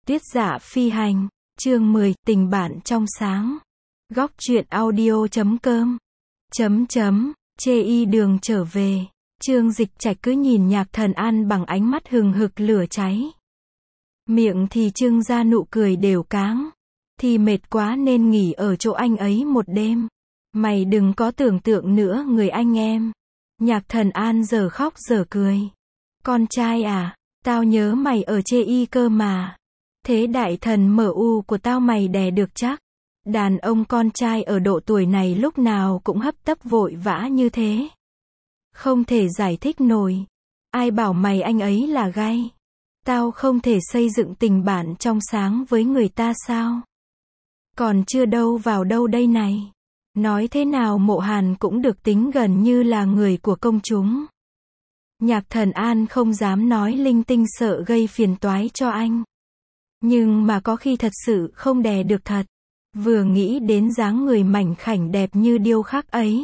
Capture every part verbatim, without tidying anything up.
Tuyết Dạ Phi Hành, chương mười, tình bạn trong sáng. Góc truyện audio chấm com. Chấm chấm, chê y đường trở về. Trương Dịch Trạch cứ nhìn Nhạc Thần An bằng ánh mắt hừng hực lửa cháy. Miệng thì trưng ra nụ cười đều cáng. Thì mệt quá nên nghỉ ở chỗ anh ấy một đêm. Mày đừng có tưởng tượng nữa người anh em. Nhạc Thần An giờ khóc giờ cười. Con trai à, tao nhớ mày ở chê y cơ mà. Thế đại thần em u của tao mày đè được chắc. Đàn ông con trai ở độ tuổi này lúc nào cũng hấp tấp vội vã như thế. Không thể giải thích nổi. Ai bảo mày anh ấy là gay. Tao không thể xây dựng tình bạn trong sáng với người ta sao? Còn chưa đâu vào đâu đây này. Nói thế nào Mộ Hàn cũng được tính gần như là người của công chúng. Nhạc Thần An không dám nói linh tinh sợ gây phiền toái cho anh. Nhưng mà có khi thật sự không đè được thật. Vừa nghĩ đến dáng người mảnh khảnh đẹp như điêu khắc ấy.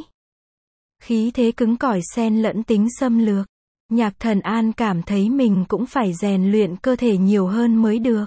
Khí thế cứng cỏi xen lẫn tính xâm lược. Nhạc Thần An cảm thấy mình cũng phải rèn luyện cơ thể nhiều hơn mới được.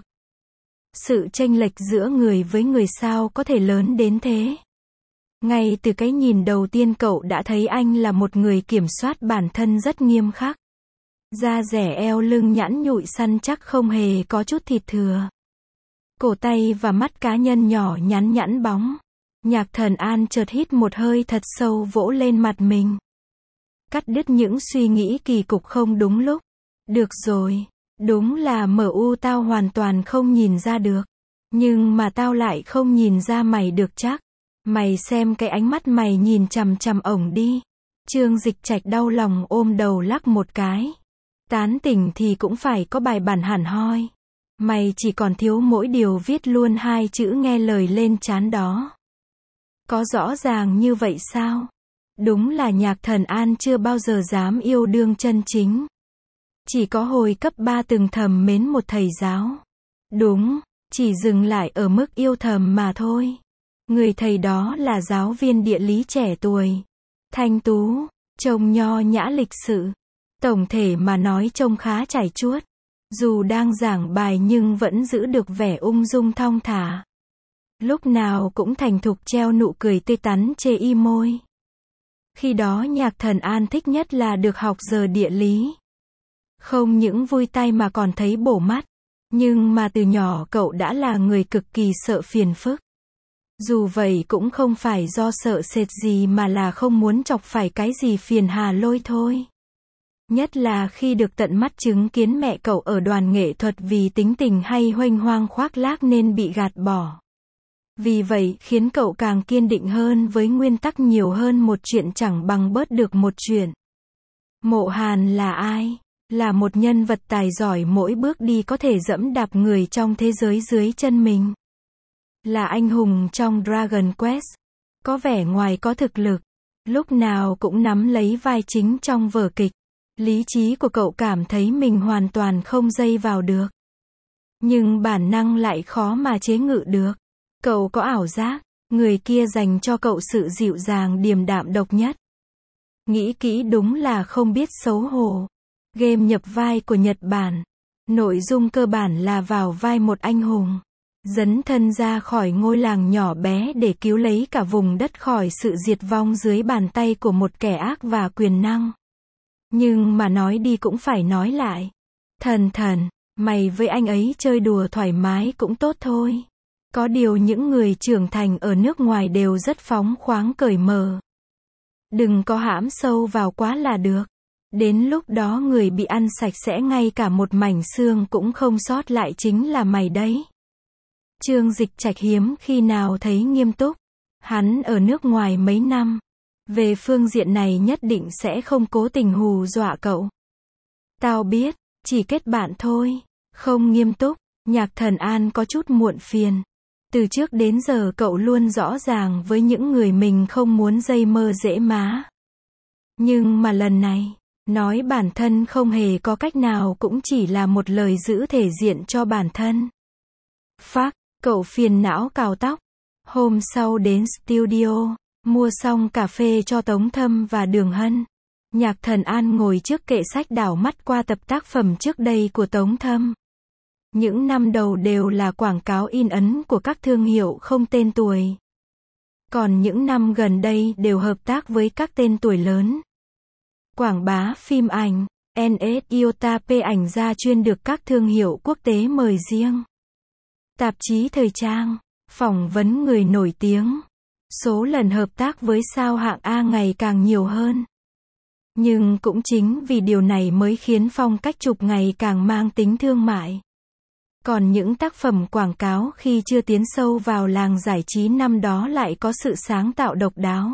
Sự chênh lệch giữa người với người sao có thể lớn đến thế. Ngay từ cái nhìn đầu tiên cậu đã thấy anh là một người kiểm soát bản thân rất nghiêm khắc. Da dẻ eo lưng nhẵn nhụi săn chắc không hề có chút thịt thừa. Cổ tay và mắt cá nhân nhỏ nhắn nhẵn bóng. Nhạc Thần An chợt hít một hơi thật sâu vỗ lên mặt mình. Cắt đứt những suy nghĩ kỳ cục không đúng lúc. Được rồi, đúng là em u tao hoàn toàn không nhìn ra được. Nhưng mà tao lại không nhìn ra mày được chắc. Mày xem cái ánh mắt mày nhìn chằm chằm ổng đi. Trương Dịch Trạch đau lòng ôm đầu lắc một cái. Tán tỉnh thì cũng phải có bài bản hẳn hoi. Mày chỉ còn thiếu mỗi điều viết luôn hai chữ nghe lời lên trán đó. Có rõ ràng như vậy sao? Đúng là Nhạc Thần An chưa bao giờ dám yêu đương chân chính. Chỉ có hồi cấp ba từng thầm mến một thầy giáo. Đúng, chỉ dừng lại ở mức yêu thầm mà thôi. Người thầy đó là giáo viên địa lý trẻ tuổi. Thanh tú, trông nho nhã lịch sự. Tổng thể mà nói trông khá chảy chuốt. Dù đang giảng bài nhưng vẫn giữ được vẻ ung dung thong thả. Lúc nào cũng thành thục treo nụ cười tươi tắn chê y môi. Khi đó Nhạc Thần An thích nhất là được học giờ địa lý. Không những vui tay mà còn thấy bổ mắt. Nhưng mà từ nhỏ cậu đã là người cực kỳ sợ phiền phức. Dù vậy cũng không phải do sợ sệt gì mà là không muốn chọc phải cái gì phiền hà lôi thôi. Nhất là khi được tận mắt chứng kiến mẹ cậu ở đoàn nghệ thuật vì tính tình hay huênh hoang khoác lác nên bị gạt bỏ. Vì vậy khiến cậu càng kiên định hơn với nguyên tắc nhiều hơn một chuyện chẳng bằng bớt được một chuyện. Mộ Hàn là ai? Là một nhân vật tài giỏi mỗi bước đi có thể dẫm đạp người trong thế giới dưới chân mình. Là anh hùng trong Dragon Quest. Có vẻ ngoài có thực lực. Lúc nào cũng nắm lấy vai chính trong vở kịch. Lý trí của cậu cảm thấy mình hoàn toàn không dây vào được. Nhưng bản năng lại khó mà chế ngự được. Cậu có ảo giác, người kia dành cho cậu sự dịu dàng điềm đạm độc nhất. Nghĩ kỹ đúng là không biết xấu hổ. Game nhập vai của Nhật Bản. Nội dung cơ bản là vào vai một anh hùng. Dấn thân ra khỏi ngôi làng nhỏ bé để cứu lấy cả vùng đất khỏi sự diệt vong dưới bàn tay của một kẻ ác và quyền năng. Nhưng mà nói đi cũng phải nói lại. Thần thần, mày với anh ấy chơi đùa thoải mái cũng tốt thôi. Có điều những người trưởng thành ở nước ngoài đều rất phóng khoáng cởi mở. Đừng có hãm sâu vào quá là được. Đến lúc đó người bị ăn sạch sẽ ngay cả một mảnh xương cũng không sót lại chính là mày đấy. Trương Dịch Trạch hiếm khi nào thấy nghiêm túc. Hắn ở nước ngoài mấy năm. Về phương diện này nhất định sẽ không cố tình hù dọa cậu. Tao biết, chỉ kết bạn thôi. Không nghiêm túc. Nhạc Thần An có chút muộn phiền. Từ trước đến giờ cậu luôn rõ ràng với những người mình không muốn dây mơ dễ má. Nhưng mà lần này, nói bản thân không hề có cách nào cũng chỉ là một lời giữ thể diện cho bản thân. Phác, cậu phiền não cào tóc. Hôm sau đến studio, mua xong cà phê cho Tống Thâm và Đường Hân. Nhạc Thần An ngồi trước kệ sách đảo mắt qua tập tác phẩm trước đây của Tống Thâm. Những năm đầu đều là quảng cáo in ấn của các thương hiệu không tên tuổi. Còn những năm gần đây đều hợp tác với các tên tuổi lớn. Quảng bá phim ảnh, en ét i o tê a pê ảnh ra chuyên được các thương hiệu quốc tế mời riêng. Tạp chí thời trang, phỏng vấn người nổi tiếng. Số lần hợp tác với sao hạng A ngày càng nhiều hơn. Nhưng cũng chính vì điều này mới khiến phong cách chụp ngày càng mang tính thương mại. Còn những tác phẩm quảng cáo khi chưa tiến sâu vào làng giải trí năm đó lại có sự sáng tạo độc đáo.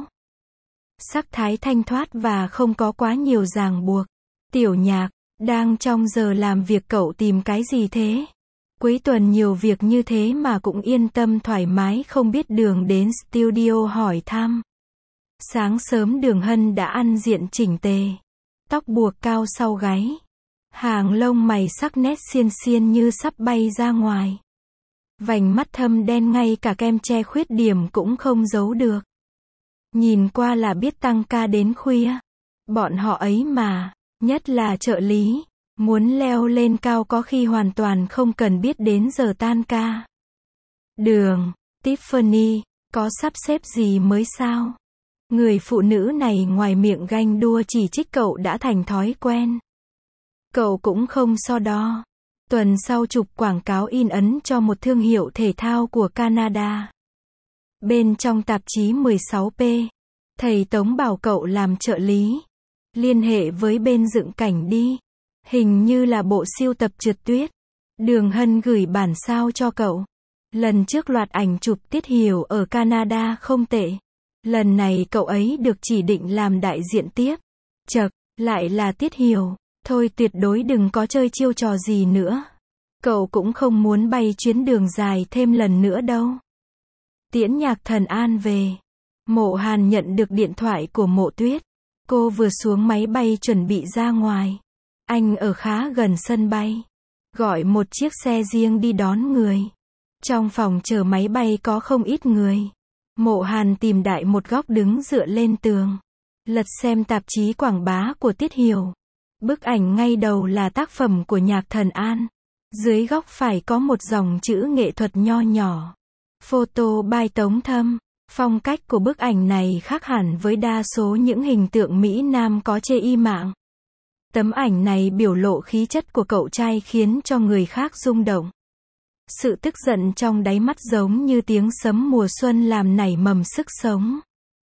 Sắc thái thanh thoát và không có quá nhiều ràng buộc. Tiểu Nhạc, đang trong giờ làm việc cậu tìm cái gì thế? Cuối tuần nhiều việc như thế mà cũng yên tâm thoải mái không biết đường đến studio hỏi thăm. Sáng sớm Đường Hân đã ăn diện chỉnh tề. Tóc buộc cao sau gáy. Hàng lông mày sắc nét xiên xiên như sắp bay ra ngoài. Vành mắt thâm đen ngay cả kem che khuyết điểm cũng không giấu được. Nhìn qua là biết tăng ca đến khuya. Bọn họ ấy mà, nhất là trợ lý, muốn leo lên cao có khi hoàn toàn không cần biết đến giờ tan ca. Đường, Tiffany, có sắp xếp gì mới sao? Người phụ nữ này ngoài miệng ganh đua chỉ trích cậu đã thành thói quen. Cậu cũng không so đo. Tuần sau chụp quảng cáo in ấn cho một thương hiệu thể thao của Canada. Bên trong tạp chí mười sáu P, thầy Tống bảo cậu làm trợ lý. Liên hệ với bên dựng cảnh đi. Hình như là bộ siêu tập trượt tuyết. Đường Hân gửi bản sao cho cậu. Lần trước loạt ảnh chụp Tiết Hiểu ở Canada không tệ. Lần này cậu ấy được chỉ định làm đại diện tiếp. Chậc, lại là Tiết Hiểu. Thôi tuyệt đối đừng có chơi chiêu trò gì nữa. Cậu cũng không muốn bay chuyến đường dài thêm lần nữa đâu. Tiễn Nhạc Thần An về. Mộ Hàn nhận được điện thoại của Mộ Tuyết. Cô vừa xuống máy bay chuẩn bị ra ngoài. Anh ở khá gần sân bay. Gọi một chiếc xe riêng đi đón người. Trong phòng chờ máy bay có không ít người. Mộ Hàn tìm đại một góc đứng dựa lên tường. Lật xem tạp chí quảng bá của Tiết Hiểu. Bức ảnh ngay đầu là tác phẩm của Nhạc Thần An. Dưới góc phải có một dòng chữ nghệ thuật nho nhỏ. Photo by Tống Thâm. Phong cách của bức ảnh này khác hẳn với đa số những hình tượng Mỹ Nam có chê y mạng. Tấm ảnh này biểu lộ khí chất của cậu trai khiến cho người khác rung động. Sự tức giận trong đáy mắt giống như tiếng sấm mùa xuân làm nảy mầm sức sống.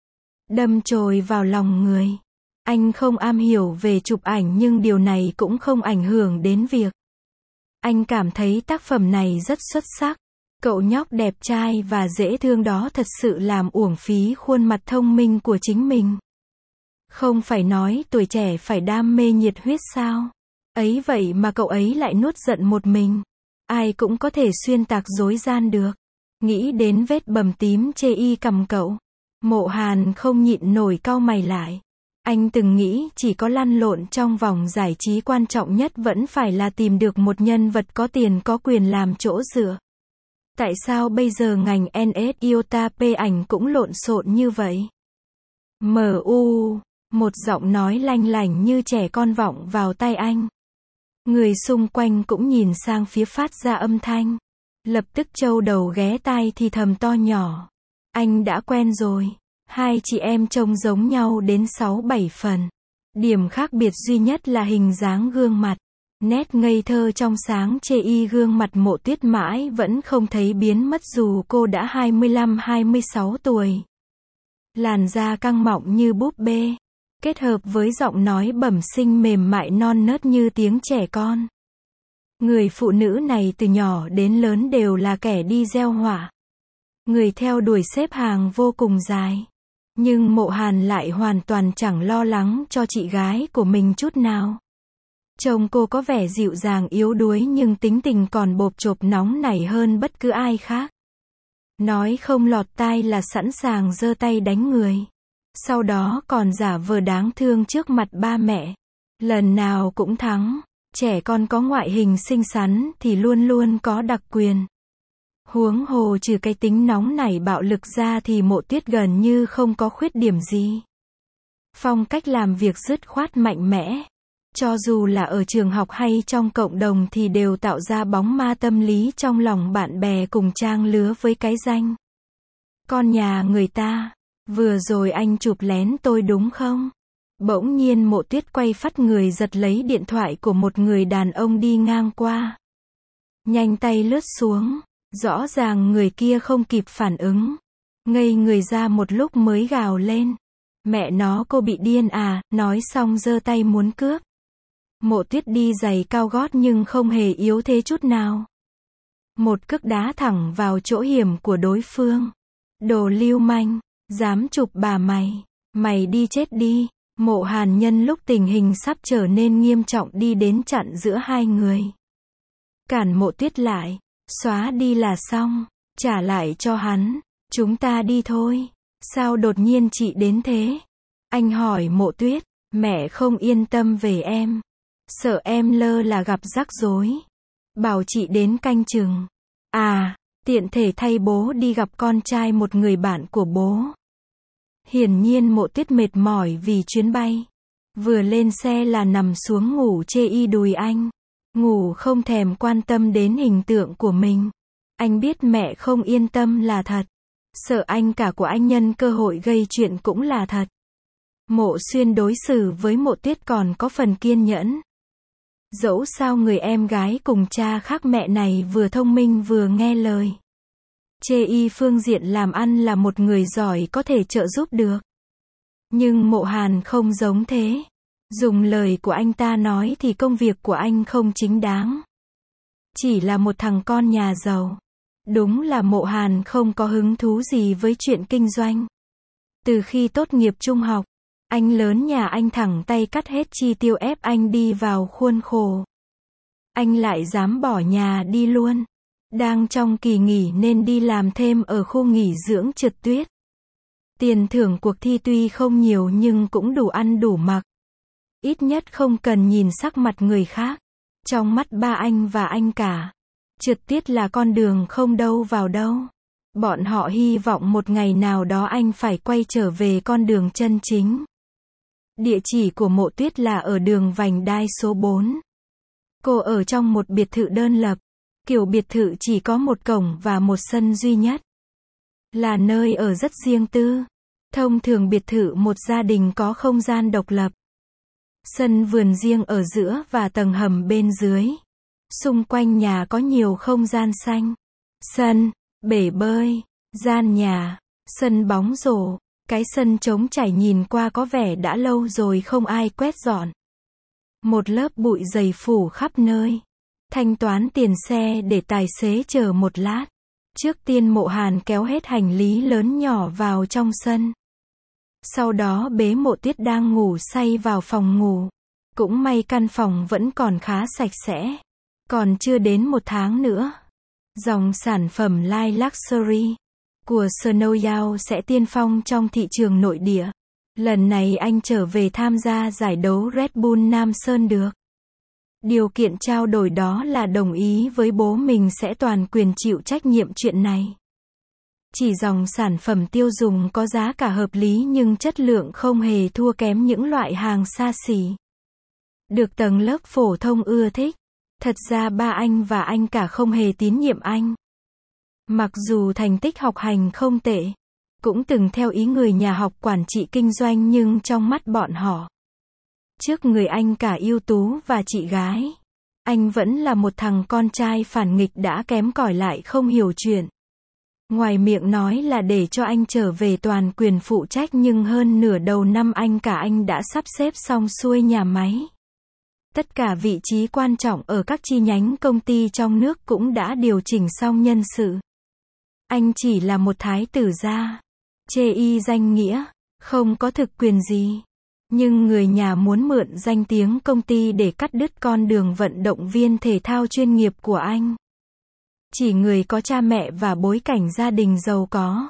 Đâm chồi vào lòng người. Anh không am hiểu về chụp ảnh nhưng điều này cũng không ảnh hưởng đến việc. Anh cảm thấy tác phẩm này rất xuất sắc. Cậu nhóc đẹp trai và dễ thương đó thật sự làm uổng phí khuôn mặt thông minh của chính mình. Không phải nói tuổi trẻ phải đam mê nhiệt huyết sao? Ấy vậy mà cậu ấy lại nuốt giận một mình. Ai cũng có thể xuyên tạc dối gian được. Nghĩ đến vết bầm tím chê y cằm cậu. Mộ Hàn không nhịn nổi cau mày lại. Anh từng nghĩ chỉ có lăn lộn trong vòng giải trí quan trọng nhất vẫn phải là tìm được một nhân vật có tiền có quyền làm chỗ dựa. Tại sao bây giờ ngành en ét i o tê a pê ảnh cũng lộn xộn như vậy? Mờ u, một giọng nói lanh lảnh như trẻ con vọng vào tai anh. Người xung quanh cũng nhìn sang phía phát ra âm thanh. Lập tức châu đầu ghé tai thì thầm to nhỏ. Anh đã quen rồi. Hai chị em trông giống nhau đến sáu bảy phần. Điểm khác biệt duy nhất là hình dáng gương mặt. Nét ngây thơ trong sáng chê y gương mặt Mộ Tuyết mãi vẫn không thấy biến mất dù cô đã hai mươi lăm hai mươi sáu tuổi. Làn da căng mọng như búp bê. Kết hợp với giọng nói bẩm sinh mềm mại non nớt như tiếng trẻ con. Người phụ nữ này từ nhỏ đến lớn đều là kẻ đi gieo họa. Người theo đuổi xếp hàng vô cùng dài. Nhưng Mộ Hàn lại hoàn toàn chẳng lo lắng cho chị gái của mình chút nào. Trông cô có vẻ dịu dàng yếu đuối nhưng tính tình còn bộp chộp nóng nảy hơn bất cứ ai khác. Nói không lọt tai là sẵn sàng giơ tay đánh người. Sau đó còn giả vờ đáng thương trước mặt ba mẹ. Lần nào cũng thắng. Trẻ con có ngoại hình xinh xắn thì luôn luôn có đặc quyền. Huống hồ trừ cái tính nóng nảy bạo lực ra thì Mộ Tuyết gần như không có khuyết điểm gì. Phong cách làm việc dứt khoát mạnh mẽ. Cho dù là ở trường học hay trong cộng đồng thì đều tạo ra bóng ma tâm lý trong lòng bạn bè cùng trang lứa với cái danh con nhà người ta. Vừa rồi anh chụp lén tôi đúng không? Bỗng nhiên Mộ Tuyết quay phắt người giật lấy điện thoại của một người đàn ông đi ngang qua. Nhanh tay lướt xuống. Rõ ràng người kia không kịp phản ứng. Ngây người ra một lúc mới gào lên. Mẹ nó, cô bị điên à, nói xong giơ tay muốn cướp. Mộ Tuyết đi giày cao gót nhưng không hề yếu thế chút nào. Một cước đá thẳng vào chỗ hiểm của đối phương. Đồ lưu manh, dám chụp bà mày, mày đi chết đi. Mộ Hàn nhân lúc tình hình sắp trở nên nghiêm trọng đi đến chặn giữa hai người. Cản Mộ Tuyết lại, xóa đi là xong, trả lại cho hắn, chúng ta đi thôi. Sao đột nhiên chị đến thế? Anh hỏi Mộ Tuyết, mẹ không yên tâm về em. Sợ em lơ là gặp rắc rối. Bảo chị đến canh chừng. À, tiện thể thay bố đi gặp con trai một người bạn của bố. Hiển nhiên Mộ Tuyết mệt mỏi vì chuyến bay. Vừa lên xe là nằm xuống ngủ chê y đùi anh. Ngủ không thèm quan tâm đến hình tượng của mình. Anh biết mẹ không yên tâm là thật. Sợ anh cả của anh nhân cơ hội gây chuyện cũng là thật. Mộ Xuyên đối xử với Mộ Tuyết còn có phần kiên nhẫn. Dẫu sao người em gái cùng cha khác mẹ này vừa thông minh vừa nghe lời. Chê y phương diện làm ăn là một người giỏi có thể trợ giúp được. Nhưng Mộ Hàn không giống thế. Dùng lời của anh ta nói thì công việc của anh không chính đáng. Chỉ là một thằng con nhà giàu. Đúng là Mộ Hàn không có hứng thú gì với chuyện kinh doanh. Từ khi tốt nghiệp trung học, anh lớn nhà anh thẳng tay cắt hết chi tiêu ép anh đi vào khuôn khổ. Anh lại dám bỏ nhà đi luôn. Đang trong kỳ nghỉ nên đi làm thêm ở khu nghỉ dưỡng trượt tuyết. Tiền thưởng cuộc thi tuy không nhiều nhưng cũng đủ ăn đủ mặc. Ít nhất không cần nhìn sắc mặt người khác. Trong mắt ba anh và anh cả, trượt tuyết là con đường không đâu vào đâu. Bọn họ hy vọng một ngày nào đó anh phải quay trở về con đường chân chính. Địa chỉ của Mộ Tuyết là ở đường Vành Đai số bốn. Cô ở trong một biệt thự đơn lập. Kiểu biệt thự chỉ có một cổng và một sân duy nhất. Là nơi ở rất riêng tư. Thông thường biệt thự một gia đình có không gian độc lập. Sân vườn riêng ở giữa và tầng hầm bên dưới. Xung quanh nhà có nhiều không gian xanh. Sân, bể bơi, gian nhà, sân bóng rổ. Cái sân trống trải nhìn qua có vẻ đã lâu rồi không ai quét dọn. Một lớp bụi dày phủ khắp nơi. Thanh toán tiền xe để tài xế chờ một lát. Trước tiên Mộ Hàn kéo hết hành lý lớn nhỏ vào trong sân. Sau đó bế Mộ Tuyết đang ngủ say vào phòng ngủ. Cũng may căn phòng vẫn còn khá sạch sẽ. Còn chưa đến một tháng nữa. Dòng sản phẩm Line Luxury của Snow Yao sẽ tiên phong trong thị trường nội địa. Lần này anh trở về tham gia giải đấu Red Bull Nam Sơn được. Điều kiện trao đổi đó là đồng ý với bố mình sẽ toàn quyền chịu trách nhiệm chuyện này. Chỉ dòng sản phẩm tiêu dùng có giá cả hợp lý nhưng chất lượng không hề thua kém những loại hàng xa xỉ. Được tầng lớp phổ thông ưa thích. Thật ra ba anh và anh cả không hề tín nhiệm anh. Mặc dù thành tích học hành không tệ, cũng từng theo ý người nhà học quản trị kinh doanh nhưng trong mắt bọn họ, trước người anh cả ưu tú và chị gái, anh vẫn là một thằng con trai phản nghịch đã kém cỏi lại không hiểu chuyện. Ngoài miệng nói là để cho anh trở về toàn quyền phụ trách nhưng hơn nửa đầu năm anh cả anh đã sắp xếp xong xuôi nhà máy. Tất cả vị trí quan trọng ở các chi nhánh công ty trong nước cũng đã điều chỉnh xong nhân sự. Anh chỉ là một thái tử gia, chê y danh nghĩa, không có thực quyền gì. Nhưng người nhà muốn mượn danh tiếng công ty để cắt đứt con đường vận động viên thể thao chuyên nghiệp của anh. Chỉ người có cha mẹ và bối cảnh gia đình giàu có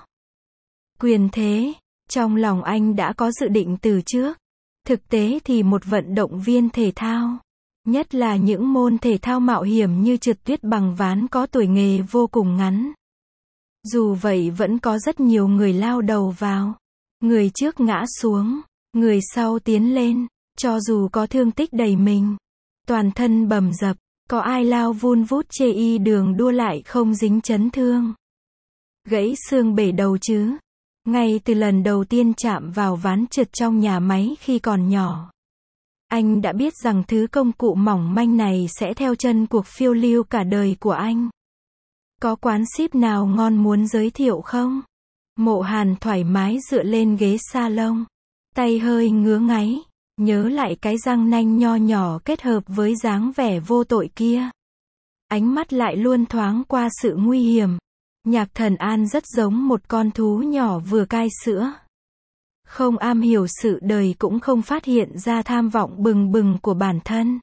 quyền thế, trong lòng anh đã có dự định từ trước. Thực tế thì một vận động viên thể thao, nhất là những môn thể thao mạo hiểm như trượt tuyết bằng ván có tuổi nghề vô cùng ngắn. Dù vậy vẫn có rất nhiều người lao đầu vào. Người trước ngã xuống, người sau tiến lên. Cho dù có thương tích đầy mình, toàn thân bầm dập, có ai lao vun vút chê y đường đua lại không dính chấn thương. Gãy xương bể đầu chứ. Ngay từ lần đầu tiên chạm vào ván trượt trong nhà máy khi còn nhỏ, anh đã biết rằng thứ công cụ mỏng manh này sẽ theo chân cuộc phiêu lưu cả đời của anh. Có quán ship nào ngon muốn giới thiệu không? Mộ Hàn thoải mái dựa lên ghế salon, tay hơi ngứa ngáy, nhớ lại cái răng nanh nho nhỏ kết hợp với dáng vẻ vô tội kia. Ánh mắt lại luôn thoáng qua sự nguy hiểm. Nhạc Thần An rất giống một con thú nhỏ vừa cai sữa. Không am hiểu sự đời cũng không phát hiện ra tham vọng bừng bừng của bản thân.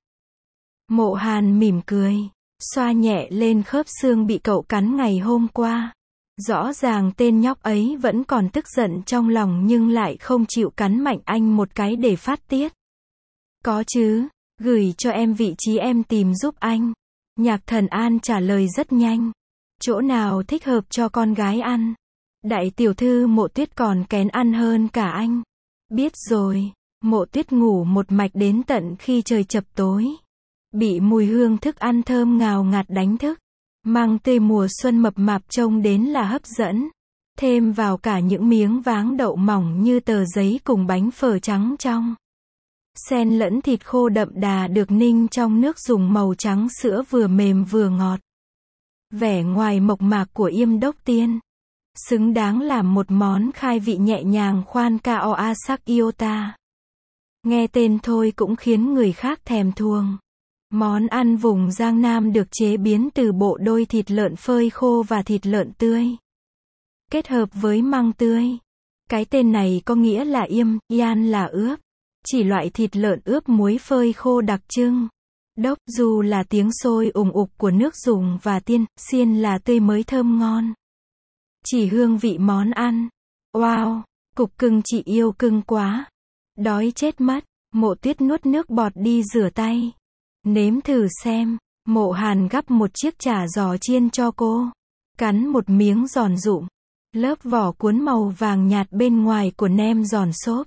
Mộ Hàn mỉm cười, xoa nhẹ lên khớp xương bị cậu cắn ngày hôm qua. Rõ ràng tên nhóc ấy vẫn còn tức giận trong lòng nhưng lại không chịu cắn mạnh anh một cái để phát tiết. Có chứ, gửi cho em vị trí em tìm giúp anh. Nhạc Thần An trả lời rất nhanh. Chỗ nào thích hợp cho con gái ăn? Đại tiểu thư Mộ Tuyết còn kén ăn hơn cả anh. Biết rồi. Mộ Tuyết ngủ một mạch đến tận khi trời chập tối. Bị mùi hương thức ăn thơm ngào ngạt đánh thức. Măng tươi mùa xuân mập mạp trông đến là hấp dẫn. Thêm vào cả những miếng váng đậu mỏng như tờ giấy cùng bánh phở trắng trong. Xen lẫn thịt khô đậm đà được ninh trong nước dùng màu trắng sữa vừa mềm vừa ngọt. Vẻ ngoài mộc mạc của Yêm Đốc Tiên. Xứng đáng làm một món khai vị nhẹ nhàng khoan cao asak iota. Nghe tên thôi cũng khiến người khác thèm thuồng. Món ăn vùng Giang Nam được chế biến từ bộ đôi thịt lợn phơi khô và thịt lợn tươi. Kết hợp với măng tươi. Cái tên này có nghĩa là yêm, yan là ướp. Chỉ loại thịt lợn ướp muối phơi khô đặc trưng. Đốc dù là tiếng sôi ùng ục của nước dùng và tiên, xiên là tươi mới thơm ngon. Chỉ hương vị món ăn. Wow, cục cưng chị yêu cưng quá. Đói chết mất. Mộ Tuyết nuốt nước bọt đi rửa tay. Nếm thử xem. Mộ Hàn gắp một chiếc chả giò chiên cho cô. Cắn một miếng giòn rụm. Lớp vỏ cuốn màu vàng nhạt bên ngoài của nem giòn xốp.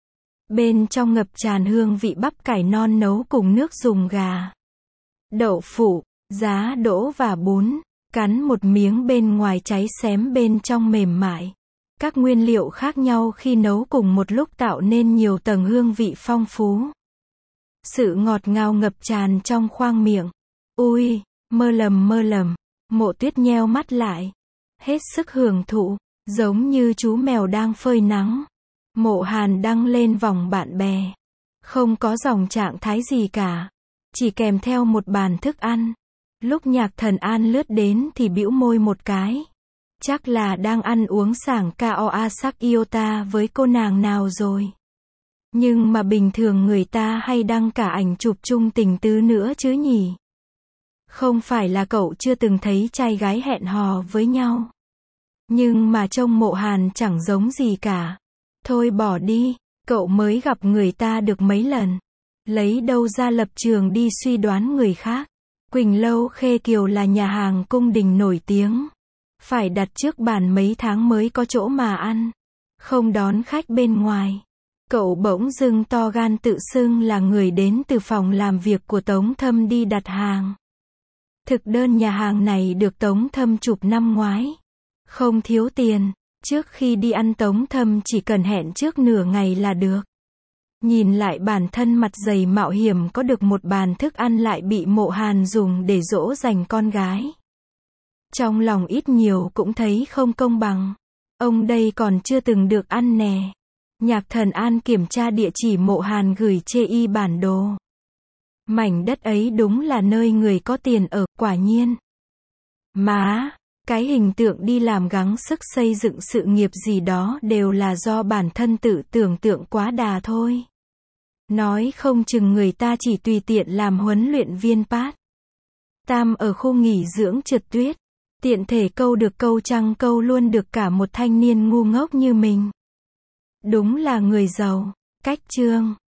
Bên trong ngập tràn hương vị bắp cải non nấu cùng nước dùng gà. Đậu phụ, giá đỗ và bún. Cắn một miếng bên ngoài cháy xém bên trong mềm mại. Các nguyên liệu khác nhau khi nấu cùng một lúc tạo nên nhiều tầng hương vị phong phú. Sự ngọt ngào ngập tràn trong khoang miệng. Ui, mơ lầm mơ lầm. Mộ Tuyết nheo mắt lại. Hết sức hưởng thụ, giống như chú mèo đang phơi nắng. Mộ Hàn đăng lên vòng bạn bè. Không có dòng trạng thái gì cả. Chỉ kèm theo một bàn thức ăn. Lúc Nhạc Thần An lướt đến thì bĩu môi một cái. Chắc là đang ăn uống sảng cao asak iota với cô nàng nào rồi. Nhưng mà bình thường người ta hay đăng cả ảnh chụp chung tình tứ nữa chứ nhỉ. Không phải là cậu chưa từng thấy trai gái hẹn hò với nhau. Nhưng mà trông Mộ Hàn chẳng giống gì cả. Thôi bỏ đi, cậu mới gặp người ta được mấy lần. Lấy đâu ra lập trường đi suy đoán người khác. Quỳnh Lâu Khê Kiều là nhà hàng cung đình nổi tiếng. Phải đặt trước bàn mấy tháng mới có chỗ mà ăn. Không đón khách bên ngoài. Cậu bỗng dưng to gan tự xưng là người đến từ phòng làm việc của Tống Thâm đi đặt hàng. Thực đơn nhà hàng này được Tống Thâm chụp năm ngoái. Không thiếu tiền. Trước khi đi ăn Tống Thâm chỉ cần hẹn trước nửa ngày là được. Nhìn lại bản thân mặt dày mạo hiểm có được một bàn thức ăn lại bị Mộ Hàn dùng để dỗ dành con gái. Trong lòng ít nhiều cũng thấy không công bằng. Ông đây còn chưa từng được ăn nè. Nhạc Thần An kiểm tra địa chỉ Mộ Hàn gửi chê y bản đồ. Mảnh đất ấy đúng là nơi người có tiền ở, quả nhiên. Má, cái hình tượng đi làm gắng sức xây dựng sự nghiệp gì đó đều là do bản thân tự tưởng tượng quá đà thôi. Nói không chừng người ta chỉ tùy tiện làm huấn luyện viên part tam ở khu nghỉ dưỡng trượt tuyết. Tiện thể câu được câu trăng câu luôn được cả một thanh niên ngu ngốc như mình. Đúng là người giàu. Cách chương